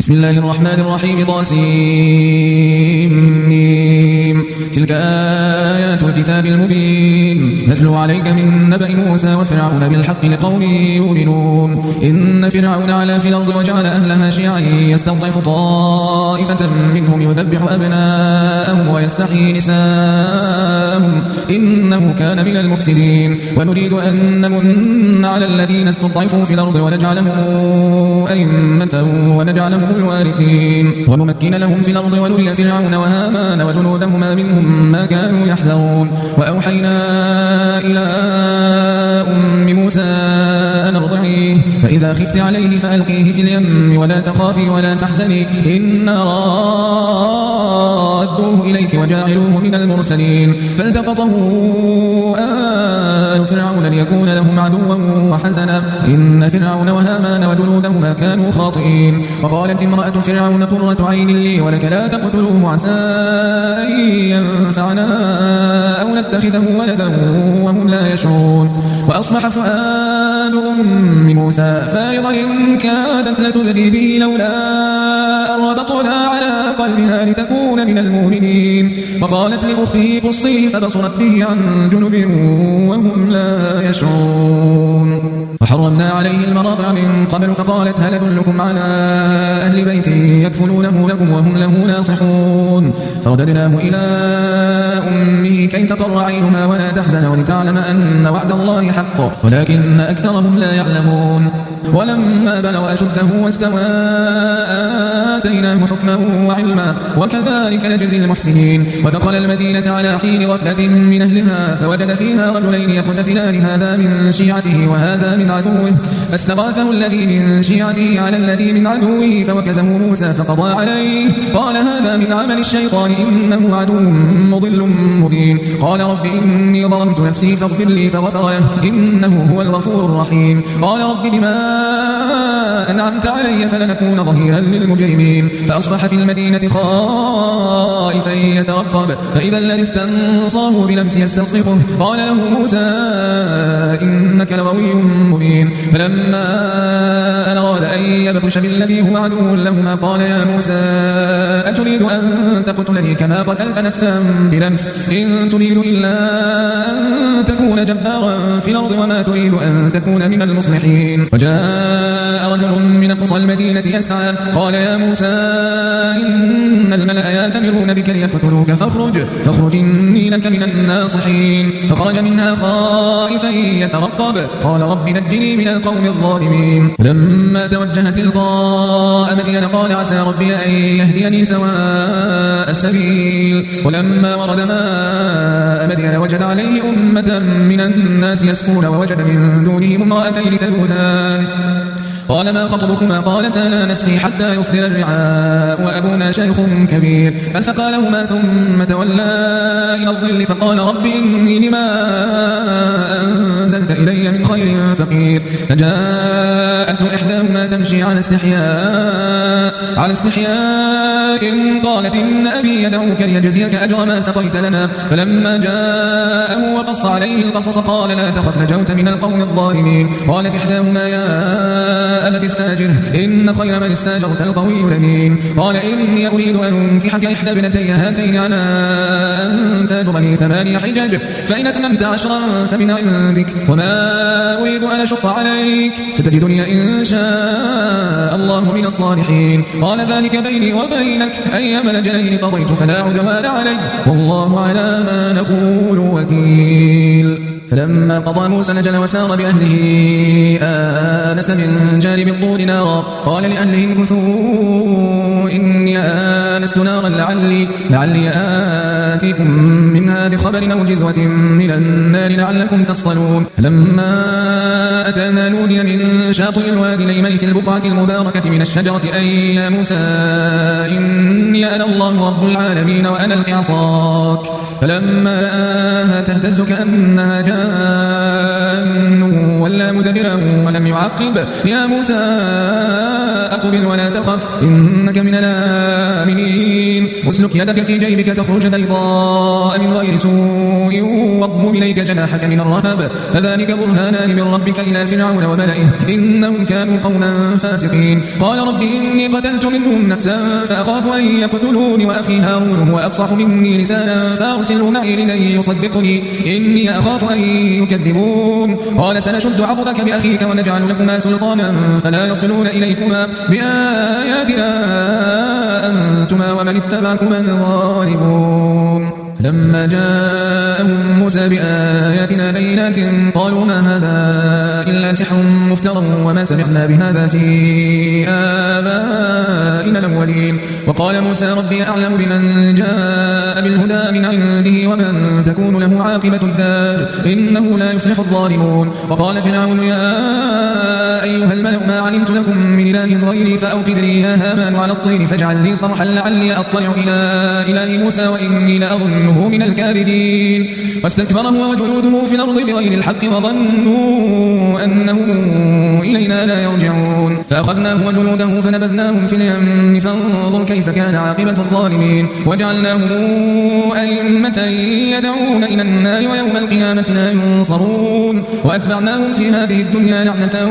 بسم الله الرحمن الرحيم طاسيم تلك آيات الكتاب المبين نتلو عليك من نبأ موسى وفرعون بالحق لقوم يؤمنون إن فرعون علا في الأرض وجعل أهلها شيعا يستضعف طائفة منهم يذبح أبناءهم ويستحيي نساءهم إنه كان من المفسدين ونريد أن نمن على الذين استضعفوا في الأرض ونجعلهم أئمة ونجعلهم الوارثين ونمكن لهم في الأرض ونري فرعون وهامان وجنودهما منهم ما كانوا يحذرون وأوحينا إلى أم موسى أن ارضعيه فإذا خفت عليه فألقيه في اليم ولا تخافي ولا تحزني إنا رادوه إليك وجاعلوه من المرسلين فالتقطه آل فرعون ليكون لهم عدوا وحزنا إن فرعون وهامان وجنودهما كانوا خاطئين وقالت امرأة فرعون قرة عين لي ولك لا تقتلوه عسى أن ينفعنا أو نتخذه ولدا وهم لا يشعرون وأصبح فؤاد أم موسى فارغا إن كادت لتبدي به لولا أن ربطنا على قلبها لتكون من المؤمنين وقالت لأخته قصيه فبصرت به عن جنب وهم لا يشعرون وحرمنا عليه المراضع من قبل فقالت هل أدلكم على أهل بيت يكفلونه لكم وهم له ناصحون فرددناه إلى أمه كي تقر عينها ولا تحزن ولتعلم أن وعد الله حق ولكن أكثرهم لا يعلمون ولما بلغ أشده واستوى آتيناه حكما وعلما وكذلك نجزي المحسنين ودخل المدينة على حين غفلة من أهلها فوجد فيها رجلين يقتتلان هذا من شيعته وهذا من عدوه فاستغاثه الذي من شيعته على الذي من عدوه فوكزه موسى فقضى عليه قال هذا من عمل الشيطان إنه عدو مضل مبين قال رب إني ظلمت نفسي فاغفر لي فغفر له إنه هو الغفور الرحيم قال رب بما أنعمت علي فلنكون ظهيرا للمجرمين فأصبح في المدينة خائفا يترقب فإذا الذي استنصره بلمس يستصرخه قال له موسى إنك لغوي مبين فلما أن أراد أن يبطش بالذي هو عدو لهما قال يا موسى أتريد أن تقتلني كما قتلت نفسا بلمس إن تريد إلا أن تكون جبارا في الأرض وما تريد أن تكون من المصلحين وجاء رجل من أقصى المدينة يسعى قال يا موسى إن الملأ يأتمرون بك ليقتلوك فاخرج إني لك من الناصحين فخرج منها خائفا يترقب قال رب نجني من القوم الظالمين لما توجه تلقاء مدين قال عسى ربي أن يهديني سواء السبيل ولما ورد ماء مدين وجد عليه أمة من الناس يسقون ووجد من دونهم امرأتين تذودان قال ما خطبكما قالتا لا نسقي حتى يصدر الرعاء وأبونا شيخ كبير فسقى لهما ثم تولى إلى الظل فقال رب إني لما أنزلت إلي من خير فقير فجاءته إحداهما تمشي على استحياء قالت إن أبي يدعوك ليجزيك أجر ما سقيت لنا فلما جاءه وقص عليه القصص قال لا تخف نجوت من القوم الظالمين قالت إحداهما يا أبت استاجره إن خير من استاجرت القوي الأمين قال إني أريد أن أنكحك إحدى ابنتي هاتين على أن تأجرني 8 حجج فإن أتممت 10 فمن عندك وما أريد أن أشق عليك ستجدني إن شاء الله من الصالحين قال ذلك بيني وبينك أيما الأجلين قضيت فلا عدوان علي والله على ما نقول وكيل فلما قضى موسى الأجل وسار بأهله آنس من جانب الطور نارا قال لأهلهم كثوا إني آنست نارا لعلي آتيكم منها بخبر أو جذوة من النار لعلكم تصطلون لما أتاها نودي من شاطئ الوادي الأيمن في البقعة المباركة من الشجرة أي يا موسى إني أنا الله رب العالمين وأنا ألق عصاك فلما رآها تهتز كأنها جان ولا مدبرا ولم يعقب. يا موسى أقبل ولا تخف إنك من الآمنين. واسلك يدك في جيبك تخرج بيضاء من غير سوء واضمم إليك جناحك من الرهب فذلك برهانان من ربك إلى فرعون وملئه إنهم كانوا قوما فاسقين. قال رب إني قتلت منهم نفسا فأخاف أن يقتلوني وأخي هارون هو أفصح مني لسانا فأرسله معي لكي يصدقني إني أخاف أن يكذبون. قال سنشد عضدك بأخيك ونجعل لكما سلطانا فلا يصلون إليكما بآياتنا أنتما ومن اتبعكما الغالبون. لما جاءهم موسى بآياتنا بينات قالوا ما هذا إلا سحر مفترى وما سمعنا بهذا في آبائنا الأولين. وقال موسى ربي أعلم بمن جاء بالهدى من عنده ومن تكون له عاقبة الدار إنه لا يفلح الظالمون. وقال فرعون يا أيها الملأ ما علمت لكم من إله غيري فأوقد لي يا هامان على الطين فاجعل لي صرحا لعلي أطلع إلى إله موسى وإني لأظنه من الكاذبين. واستكبر هو وجنوده في الأرض بغير الحق وظنوا أنهم إلينا لا يرجعون. فأخذناه وجنوده فنبذناهم في اليم فانظر كيف كان عاقبة الظالمين. وجعلناهم أئمة يدعون إلى النار ويوم القيامة لا ينصرون. وأتبعناهم في هذه الدنيا لعنة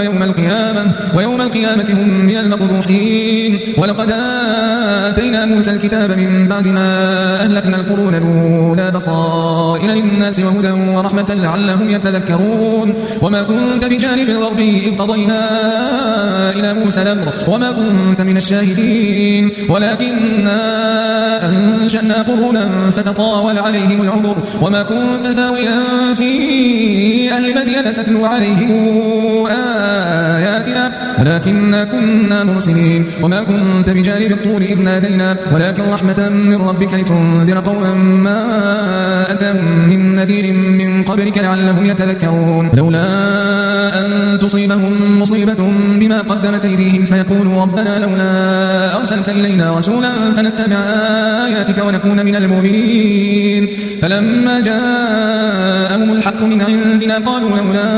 ويوم القيامة هم من المقبوحين. ولقد آتينا موسى الكتاب من بعد ما أهلكنا القرون الأولى بصائر للناس وهدى ورحمة لعلهم يتذكرون. وما كنت بجانب الغرب إذ قضينا إلى موسى الأمر وما كنت من الشاهدين ولكننا أنشأنا قرونا فتطاول عليهم العمر وما كنت ثاويا في أهل مدين تتلو عليهم آياتنا ولكننا كنا مرسلين. وما كنت بجانب الطور إذ نادينا ولكن رحمة من ربك لتنذر قوما ما أتاهم من نذير من قبلك لعلهم يتذكرون. لولا أن تصيبهم مصيبة بما قدمت أيديهم فيقولوا ربنا لولا أرسلت إلينا رسولا فنتبع آياتك ونكون من المؤمنين. فلما جاءهم الحق من عندنا قالوا لولا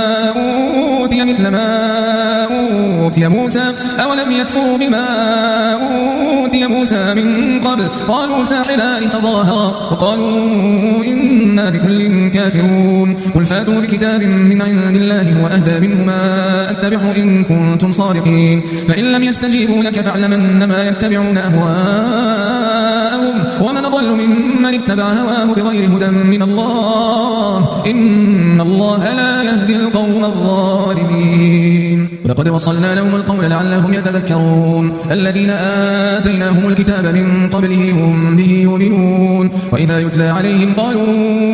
أوتي مثل ما أوتي موسى أولم يكفروا بما أوتي موسى من قبل قالوا ساحران تظاهرا وقالوا إنا بكل كافرون. قل فاتوا بكتاب من عند الله هو أهدى منهما أتبعه إن كنتم صادقين. فإن لم يستجيبوا لك فاعلم أنما يتبعون أهواءهم ومن ضل ممن اتبع هواه بغير هدى من الله إن الله لا يهدي القوم الظالمين. ولقد وصلنا لهم القول لعلهم يتذكرون. الذين آتيناهم الكتاب من قبله هم به يؤمنون وإذا يتلى عليهم قالوا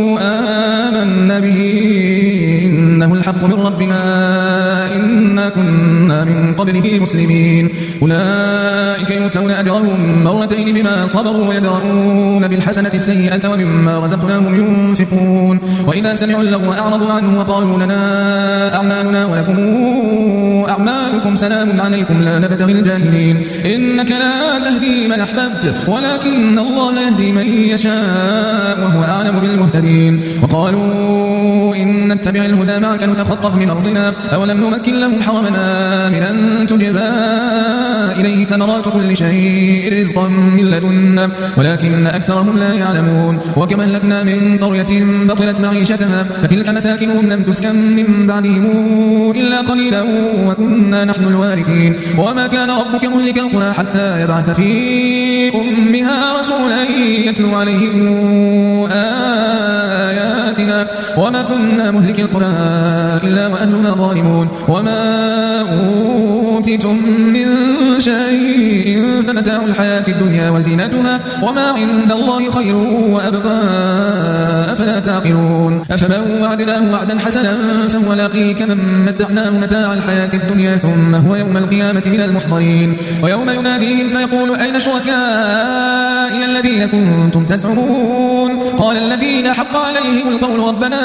آمنا به إنه الحق من ربنا إنا كنا من قبله مسلمين. أولئك يؤتون أجرهم مرتين بما صبروا ويدرؤون بالحسنة السيئة ومما رزقناهم ينفقون. وإذا سمعوا اللغو أعرضوا عنه وقالوا لنا أعمالنا ولكم أعمالكم سلام عليكم لا نبتغي الجاهلين. إنك لا تهدي من أحببت ولكن الله يهدي من يشاء وهو أعلم بالمهتدين. وقالوا إن نتبع الهدى معك نتخطف من أرضنا أولم نمكن لهم حرمنا من أن تجبى إليه ثمرات كل شيء رزقا من لدنا ولكن أكثرهم لا يعلمون. وكما أهلكنا من قرية بطلت معيشتها فتلك مساكنهم لم تسكن من بعدهم إلا قليلا وكنا نحن الوارثين. وما كان ربك مهلك القرى حتى يبعث في أمها رسولا يتلو عليهم آياتنا وما كنا مهلك القرى إلا وأهلها ظالمون. وما أوتيتم من شيء فمتاع الحياة الدنيا وزينتها وما عند الله خير وأبقى أفلا تعقلون. أفمن وعدناه وعدا حسنا فهو لاقيه كمن متعناه متاع الحياة الدنيا ثم هو يوم القيامة من المحضرين. ويوم يناديهم فيقول أين شركائي الذين كنتم تزعمون قال الذين حق عليهم القول ربنا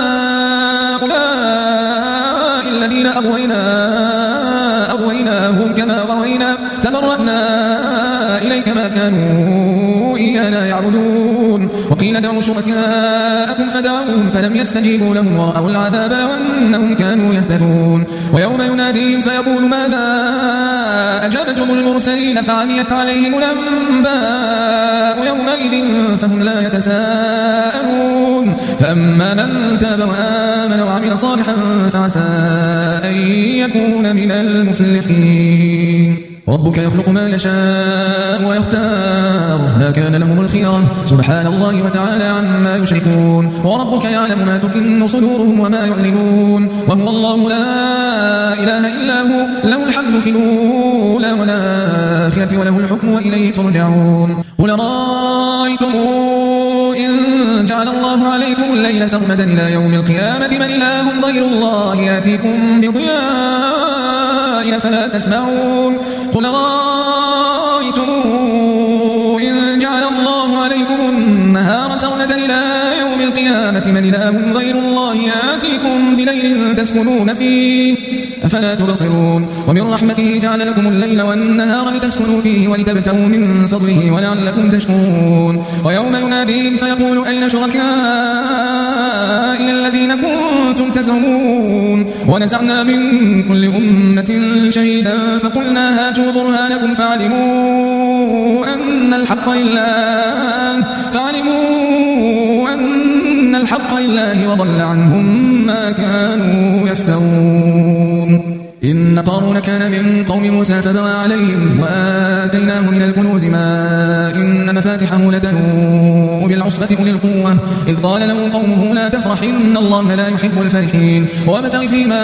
هؤلاء الذين أغويناهم كما غوينا تبرأنا إليك ما كانوا إيانا يعبدون وقيل ادعوا شركاءكم فدعوهم فلم يستجيبوا لهم ورأوا العذاب وأنهم كانوا يهتدون ويوم يناديهم فيقول ماذا أجبتم المرسلين فعميت عليهم الأنباء يومئذ فهم لا يتساءلون فأما من تاب وآمن وعمل صالحا فعسى أن يكون من المفلحين ربك يخلق ما يشاء ويختار ما كان لهم الخيرة سبحان الله وتعالى عما يشركون وربك يعلم ما تكن صدورهم وما يعلنون وهو الله لا إله إلا هو له الحمد في الأولى والآخرة وله الحكم وإليه ترجعون قل رأيتم إن جعل الله عليكم الليل سرمدا إلى يوم القيامة من إله غير الله يأتيكم بضياء فلا تسمعون قل رأيتم إن جعل الله عليكم النهار سرمدا إلى يوم القيامة من إله غير الله يأتيكم بليل تسكنون فيه أفلا تبصرون ومن رحمته جعل لكم الليل والنهار لتسكنوا فيه ولتبتغوا من فضله ولعلكم تشكرون ويوم يناديهم فيقول أين شركائي الذين كنتم تزعمون ونزعنا من كل أمة شهيدا فقلنا هاتوا برهانكم فعلموا أن الحق لله وضل عنهم ما كانوا يفترون إن قارون كان من قوم موسى فبغى عليهم وآتيناه من الكنوز ما إن مفاتحه لتنوء بالعصبة أولي القوة إذ قال له قومه لا تفرح إن الله لا يحب الفرحين وابتغ فيما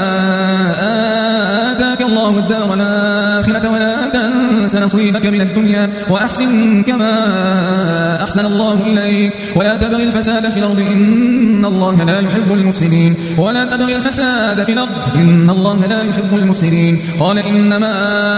آتاك الله الدار الآخرة ولا تنس نصيبك من الدنيا وأحسن كما أحسن الله إليك ولا تبغ الفساد في الأرض إن الله لا يحب المفسدين ولا تبغ الفساد في الأرض إن الله لا يحب المفسدين قال إنما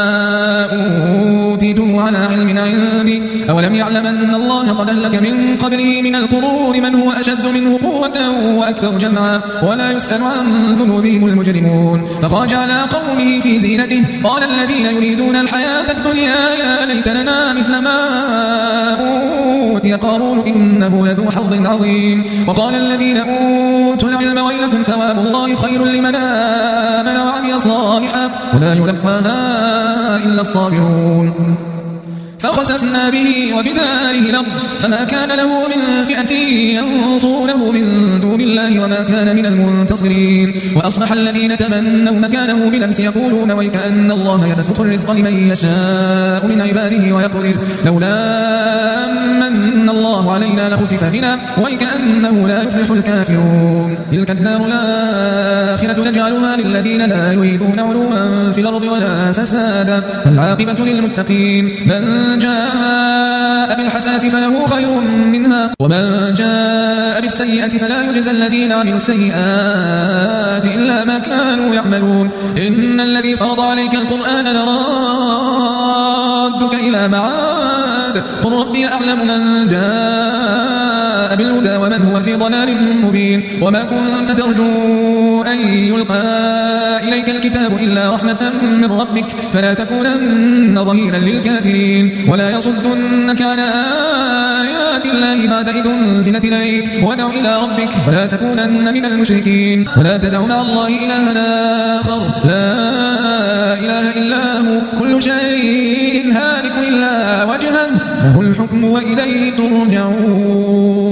أوتيته على علم عندي أولم يعلم أن الله قد أهلك من قبله من القرون من هو أشد منه قوة وأكثر جمعا ولا يسأل عن ذنوبهم المجرمون فخرج على قومه في زينته قال الذين يريدون الحياة الدنيا يا ليت لنا مثل ما أوتي قارون إنه لذو حظ عظيم وقال الذين أوتوا العلم ويلكم ثواب الله خير لمن آمن وعمل صالحا ولا يلقاها إلا الصابرون فخسفنا به وبداره الأرض فما كان له من فئة ينصونه من دون الله وما كان من المنتصرين وأصبح الذين تمنوا مكانه بالأمس يقولون ويكأن الله يبسط الرزق لمن يشاء من عباده ويقدر لولا من الله علينا لخسف بنا ويكأنه لا يفلح الكافرون تلك الدار الآخرة نجعلها للذين لا يريدون علوا في الأرض ولا فسادا والعاقبة للمتقين من جاء بالحسنة فله خير منها ومن جاء بالسيئة فلا يجزى الذين عملوا السيئات إلا ما كانوا يعملون إن الذي فرض عليك القرآن لرادك إلى معاد قل ربي أعلم من جاء بالهدى ومن هو في ضلال مبين وما كنت ترجو أن يلقى إليك الكتاب إلا رحمة من ربك فلا تكونن ظهيرا للكافرين ولا يصدنك عن آيات الله بعد إذ أنزلت إليك ودع إلى ربك ولا تكونن من المشركين ولا تدع مع الله إلها آخر لا إله إلا هو كل شيء هالك إلا وجهه له الحكم وإليه ترجعون